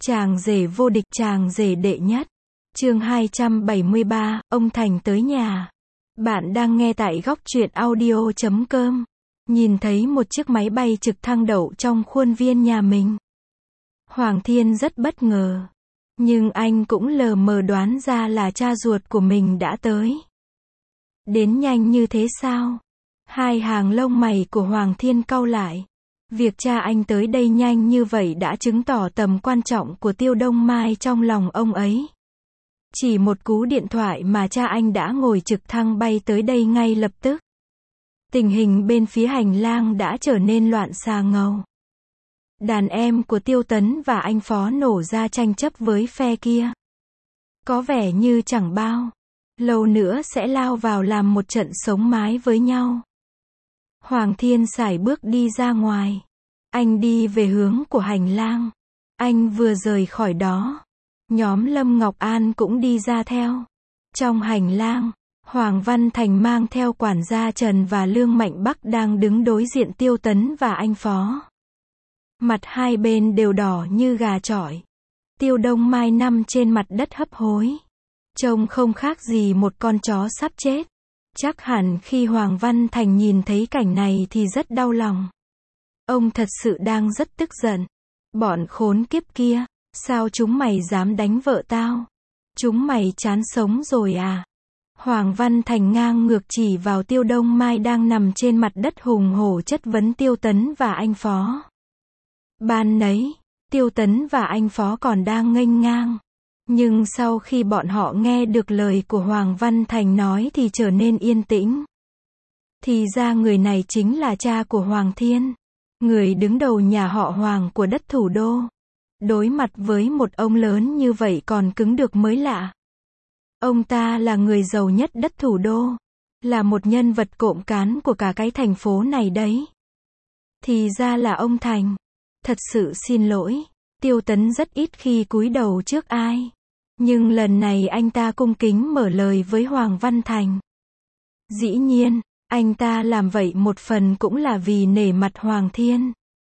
Chàng rể vô địch, chàng rể đệ nhất. Chương 273, ông Thành tới nhà. Bạn đang nghe tại góc truyện audio.com. Nhìn thấy một chiếc máy bay trực thăng đậu trong khuôn viên nhà mình. Hoàng Thiên rất bất ngờ. Nhưng anh cũng lờ mờ đoán ra là cha ruột của mình đã tới. Đến nhanh như thế sao? Hai hàng lông mày của Hoàng Thiên cau lại. Việc cha anh tới đây nhanh như vậy đã chứng tỏ tầm quan trọng của Tiêu Đông Mai trong lòng ông ấy. Chỉ một cú điện thoại mà cha anh đã ngồi trực thăng bay tới đây ngay lập tức. Tình hình bên phía hành lang đã trở nên loạn xà ngầu. Đàn em của Tiêu Tấn và anh Phó nổ ra tranh chấp với phe kia. Có vẻ như chẳng bao lâu nữa sẽ lao vào làm một trận sống mái với nhau. Hoàng Thiên sải bước đi ra ngoài. Anh đi về hướng của hành lang. Anh vừa rời khỏi đó, nhóm Lâm Ngọc An cũng đi ra theo. Trong hành lang, Hoàng Văn Thành mang theo quản gia Trần và Lương Mạnh Bắc đang đứng đối diện Tiêu Tấn và anh Phó. Mặt hai bên đều đỏ như gà chọi. Tiêu Đông Mai nằm trên mặt đất hấp hối. Trông không khác gì một con chó sắp chết. Chắc hẳn khi Hoàng Văn Thành nhìn thấy cảnh này thì rất đau lòng. Ông thật sự đang rất tức giận. Bọn khốn kiếp kia, sao chúng mày dám đánh vợ tao? Chúng mày chán sống rồi à? Hoàng Văn Thành ngang ngược chỉ vào Tiêu Đông Mai đang nằm trên mặt đất hùng hổ chất vấn Tiêu Tấn và anh Phó. Ban nấy, Tiêu Tấn và anh Phó còn đang nghênh ngang. Nhưng sau khi bọn họ nghe được lời của Hoàng Văn Thành nói thì trở nên yên tĩnh. Thì ra người này chính là cha của Hoàng Thiên. Người đứng đầu nhà họ Hoàng của đất thủ đô. Đối mặt với một ông lớn như vậy còn cứng được mới lạ. Ông ta là người giàu nhất đất thủ đô. Là một nhân vật cộm cán của cả cái thành phố này đấy. Thì ra là ông Thành. Thật sự xin lỗi. Tiêu Tấn rất ít khi cúi đầu trước ai. Nhưng lần này anh ta cung kính mở lời với Hoàng Văn Thành. Dĩ nhiên, anh ta làm vậy một phần cũng là vì nể mặt Hoàng Thiên.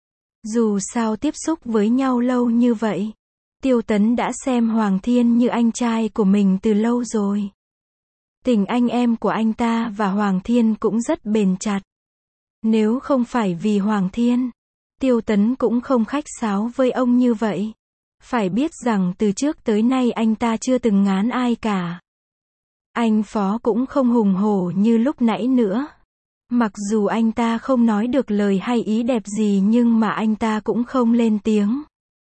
Dù sao tiếp xúc với nhau lâu như vậy, Tiêu Tấn đã xem Hoàng Thiên như anh trai của mình từ lâu rồi. Tình anh em của anh ta và Hoàng Thiên cũng rất bền chặt. Nếu không phải vì Hoàng Thiên, Tiêu Tấn cũng không khách sáo với ông như vậy. Phải biết rằng từ trước tới nay anh ta chưa từng ngán ai cả. Anh Phó cũng không hùng hổ như lúc nãy nữa. Mặc dù anh ta không nói được lời hay ý đẹp gì nhưng mà anh ta cũng không lên tiếng.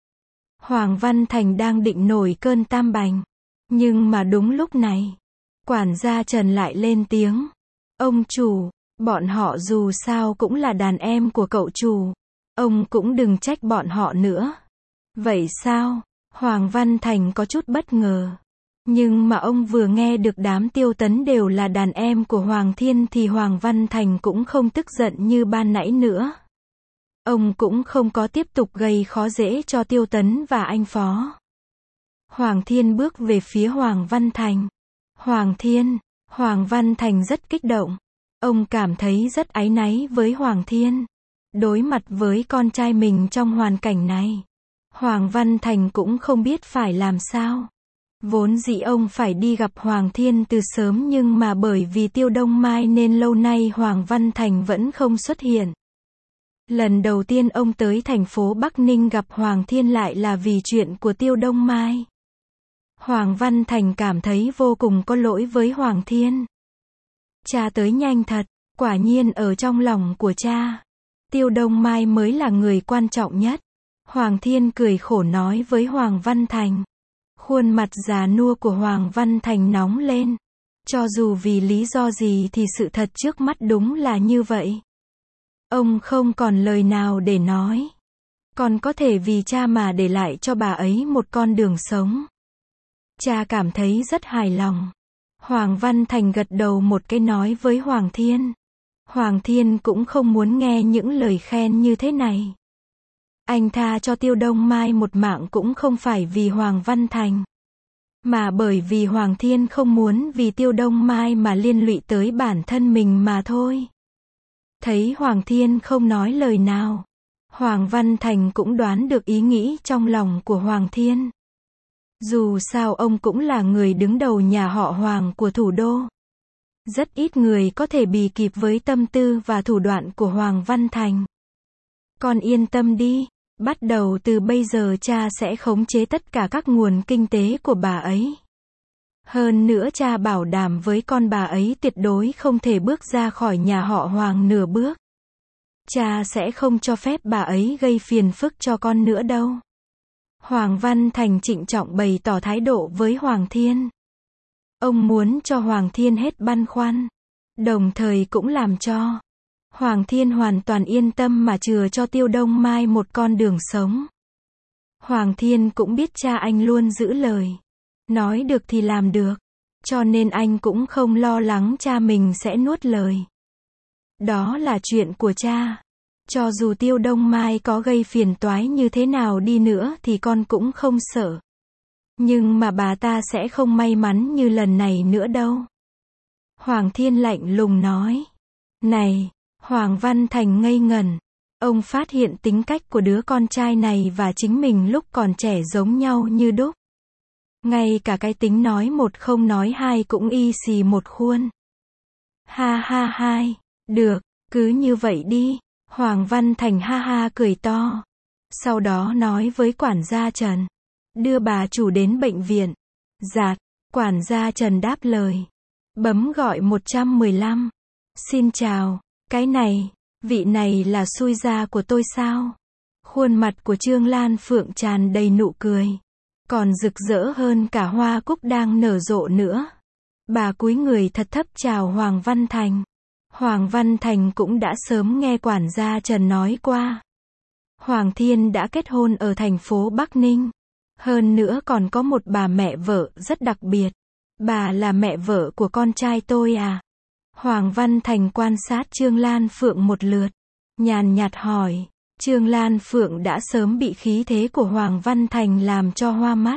Hoàng Văn Thành đang định nổi cơn tam bành. Nhưng mà đúng lúc này, quản gia Trần lại lên tiếng. Ông chủ, bọn họ dù sao cũng là đàn em của cậu chủ. Ông cũng đừng trách bọn họ nữa. Vậy sao? Hoàng Văn Thành có chút bất ngờ. Nhưng mà ông vừa nghe được đám Tiêu Tấn đều là đàn em của Hoàng Thiên thì Hoàng Văn Thành cũng không tức giận như ban nãy nữa. Ông cũng không có tiếp tục gây khó dễ cho Tiêu Tấn và anh Phó. Hoàng Thiên bước về phía Hoàng Văn Thành. Hoàng Thiên, Hoàng Văn Thành rất kích động. Ông cảm thấy rất áy náy với Hoàng Thiên. Đối mặt với con trai mình trong hoàn cảnh này, Hoàng Văn Thành cũng không biết phải làm sao. Vốn dĩ ông phải đi gặp Hoàng Thiên từ sớm nhưng mà bởi vì Tiêu Đông Mai nên lâu nay Hoàng Văn Thành vẫn không xuất hiện. Lần đầu tiên ông tới thành phố Bắc Ninh gặp Hoàng Thiên lại là vì chuyện của Tiêu Đông Mai. Hoàng Văn Thành cảm thấy vô cùng có lỗi với Hoàng Thiên. Cha tới nhanh thật, quả nhiên ở trong lòng của cha, Tiêu Đông Mai mới là người quan trọng nhất. Hoàng Thiên cười khổ nói với Hoàng Văn Thành. Khuôn mặt già nua của Hoàng Văn Thành nóng lên. Cho dù vì lý do gì thì sự thật trước mắt đúng là như vậy. Ông không còn lời nào để nói. Còn có thể vì cha mà để lại cho bà ấy một con đường sống. Cha cảm thấy rất hài lòng. Hoàng Văn Thành gật đầu một cái nói với Hoàng Thiên. Hoàng Thiên cũng không muốn nghe những lời khen như thế này. Anh tha cho Tiêu Đông Mai một mạng cũng không phải vì Hoàng Văn Thành, mà bởi vì Hoàng Thiên không muốn vì Tiêu Đông Mai mà liên lụy tới bản thân mình mà thôi. Thấy Hoàng Thiên không nói lời nào, Hoàng Văn Thành cũng đoán được ý nghĩ trong lòng của Hoàng Thiên. Dù sao ông cũng là người đứng đầu nhà họ Hoàng của thủ đô. Rất ít người có thể bì kịp với tâm tư và thủ đoạn của Hoàng Văn Thành. Con yên tâm đi, bắt đầu từ bây giờ cha sẽ khống chế tất cả các nguồn kinh tế của bà ấy. Hơn nữa cha bảo đảm với con bà ấy tuyệt đối không thể bước ra khỏi nhà họ Hoàng nửa bước. Cha sẽ không cho phép bà ấy gây phiền phức cho con nữa đâu. Hoàng Văn Thành trịnh trọng bày tỏ thái độ với Hoàng Thiên. Ông muốn cho Hoàng Thiên hết băn khoăn, đồng thời cũng làm cho Hoàng Thiên hoàn toàn yên tâm mà chừa cho Tiêu Đông Mai một con đường sống. Hoàng Thiên cũng biết cha anh luôn giữ lời, nói được thì làm được, cho nên anh cũng không lo lắng cha mình sẽ nuốt lời. Đó là chuyện của cha. Cho dù Tiêu Đông Mai có gây phiền toái như thế nào đi nữa thì con cũng không sợ. Nhưng mà bà ta sẽ không may mắn như lần này nữa đâu. Hoàng Thiên lạnh lùng nói. Này, Hoàng Văn Thành ngây ngẩn. Ông phát hiện tính cách của đứa con trai này và chính mình lúc còn trẻ giống nhau như đúc. Ngay cả cái tính nói một không nói hai cũng y xì một khuôn. Ha ha hai, được, cứ như vậy đi. Hoàng Văn Thành ha ha cười to. Sau đó nói với quản gia Trần. Đưa bà chủ đến bệnh viện. Dạt, quản gia Trần đáp lời. Bấm gọi 115. Xin chào, cái này, vị này là xui gia của tôi sao? Khuôn mặt của Trương Lan Phượng tràn đầy nụ cười. Còn rực rỡ hơn cả hoa cúc đang nở rộ nữa. Bà cúi người thật thấp chào Hoàng Văn Thành. Hoàng Văn Thành cũng đã sớm nghe quản gia Trần nói qua. Hoàng Thiên đã kết hôn ở thành phố Bắc Ninh. Hơn nữa còn có một bà mẹ vợ rất đặc biệt. Bà là mẹ vợ của con trai tôi à? Hoàng Văn Thành quan sát Trương Lan Phượng một lượt. Nhàn nhạt hỏi. Trương Lan Phượng đã sớm bị khí thế của Hoàng Văn Thành làm cho hoa mắt.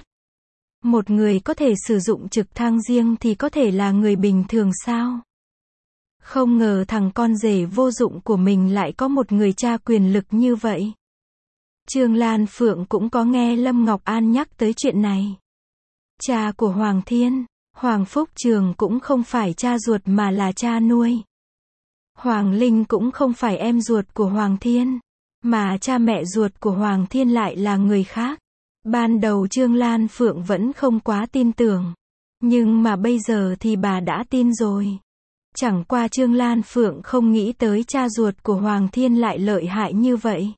Một người có thể sử dụng trực thăng riêng thì có thể là người bình thường sao? Không ngờ thằng con rể vô dụng của mình lại có một người cha quyền lực như vậy. Trương Lan Phượng cũng có nghe Lâm Ngọc An nhắc tới chuyện này. Cha của Hoàng Thiên, Hoàng Phúc Trường cũng không phải cha ruột mà là cha nuôi. Hoàng Linh cũng không phải em ruột của Hoàng Thiên, mà cha mẹ ruột của Hoàng Thiên lại là người khác. Ban đầu Trương Lan Phượng vẫn không quá tin tưởng, nhưng mà bây giờ thì bà đã tin rồi. Chẳng qua Trương Lan Phượng không nghĩ tới cha ruột của Hoàng Thiên lại lợi hại như vậy.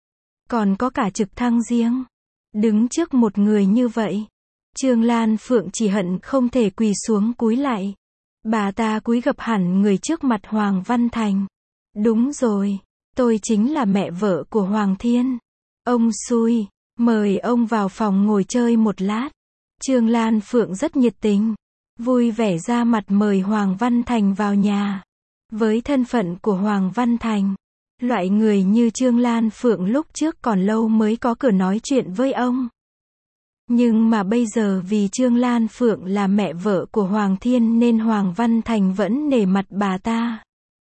Còn có cả trực thăng riêng. Đứng trước một người như vậy, Trương Lan Phượng chỉ hận không thể quỳ xuống cúi lại. Bà ta cúi gập hẳn người trước mặt Hoàng Văn Thành. Đúng rồi, tôi chính là mẹ vợ của Hoàng Thiên. Ông xui, mời ông vào phòng ngồi chơi một lát. Trương Lan Phượng rất nhiệt tình, vui vẻ ra mặt mời Hoàng Văn Thành vào nhà. Với thân phận của Hoàng Văn Thành, loại người như Trương Lan Phượng lúc trước còn lâu mới có cửa nói chuyện với ông. Nhưng mà bây giờ vì Trương Lan Phượng là mẹ vợ của Hoàng Thiên nên Hoàng Văn Thành vẫn nể mặt bà ta.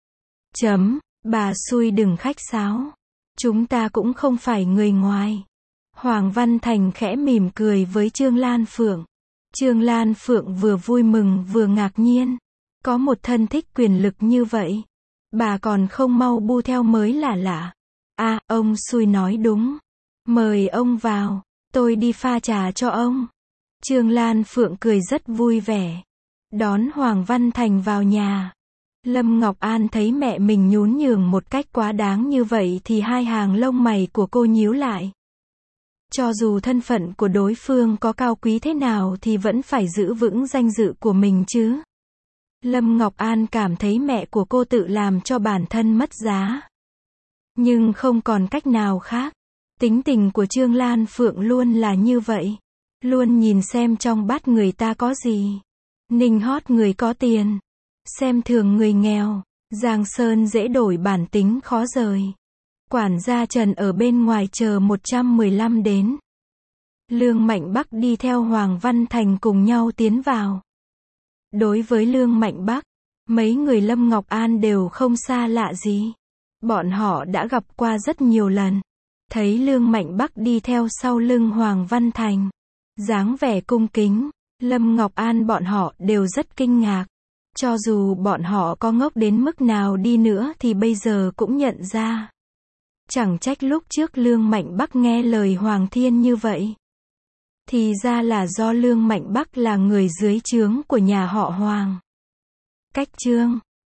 Bà xui đừng khách sáo. Chúng ta cũng không phải người ngoài. Hoàng Văn Thành khẽ mỉm cười với Trương Lan Phượng. Trương Lan Phượng vừa vui mừng vừa ngạc nhiên. Có một thân thích quyền lực như vậy. Bà còn không mau bu theo mới là lạ. À, ông xui nói đúng. Mời ông vào. Tôi đi pha trà cho ông. Trương Lan Phượng cười rất vui vẻ. Đón Hoàng Văn Thành vào nhà. Lâm Ngọc An thấy mẹ mình nhún nhường một cách quá đáng như vậy thì hai hàng lông mày của cô nhíu lại. Cho dù thân phận của đối phương có cao quý thế nào thì vẫn phải giữ vững danh dự của mình chứ. Lâm Ngọc An cảm thấy mẹ của cô tự làm cho bản thân mất giá. Nhưng không còn cách nào khác. Tính tình của Trương Lan Phượng luôn là như vậy. Luôn nhìn xem trong bát người ta có gì. Nịnh hót người có tiền. Xem thường người nghèo. Giang sơn dễ đổi bản tính khó rời. Quản gia Trần ở bên ngoài chờ 115 đến. Lương Mạnh Bắc đi theo Hoàng Văn Thành cùng nhau tiến vào. Đối với Lương Mạnh Bắc, mấy người Lâm Ngọc An đều không xa lạ gì. Bọn họ đã gặp qua rất nhiều lần. Thấy Lương Mạnh Bắc đi theo sau lưng Hoàng Văn Thành, dáng vẻ cung kính, Lâm Ngọc An bọn họ đều rất kinh ngạc. Cho dù bọn họ có ngốc đến mức nào đi nữa thì bây giờ cũng nhận ra. Chẳng trách lúc trước Lương Mạnh Bắc nghe lời Hoàng Thiên như vậy. Thì ra là do Lương Mạnh Bắc là người dưới trướng của nhà họ Hoàng. Cách chương